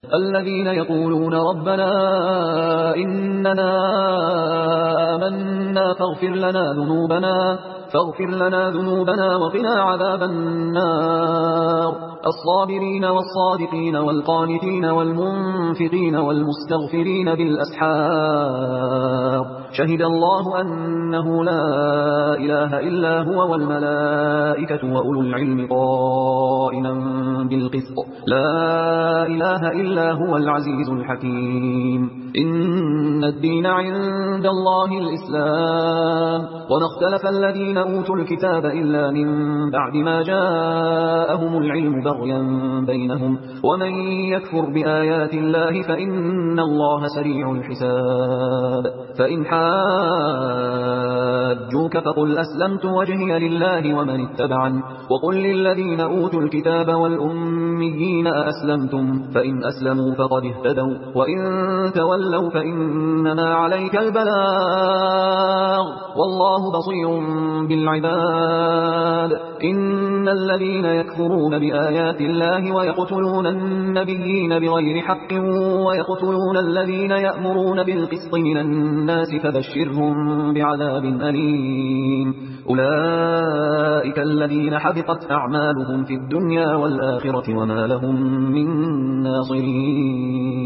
الذين يقولون ربنا إننا آمنا فاغفر لنا ذنوبنا وقنا عذاب النار الصابرين والصادقين والقانتين والمنفقين والمستغفرين بالأسحار شهد الله أنه لا إله إلا هو والملائكة وأولو العلم قائما بالقسط لا إله إلا هو العزيز الحكيم إن الدين عند الله الإسلام وما اختلف الذين أوتوا الكتاب إلا من بعد ما جاءهم العلم بغيا بينهم ومن يكفر بآيات الله فإن الله سريع الحساب فإن حاجوك فقل أسلمت وجهي لله ومن اتبعن وقل للذين أوتوا الكتاب والأميين أأسلمتم فإن أسلموا فقد اهتدوا وإن تولوا فإنما عليك البلاغ والله بصير بالعباد إن الذين يكفرون بآيات الله ويقتلون النبيين بغير حق ويقتلون الذين يأمرون بالقسط من الناس فبشرهم بعذاب أليم أولئك الذين حبطت أعمالهم في الدنيا والآخرة وما لهم من ناصرين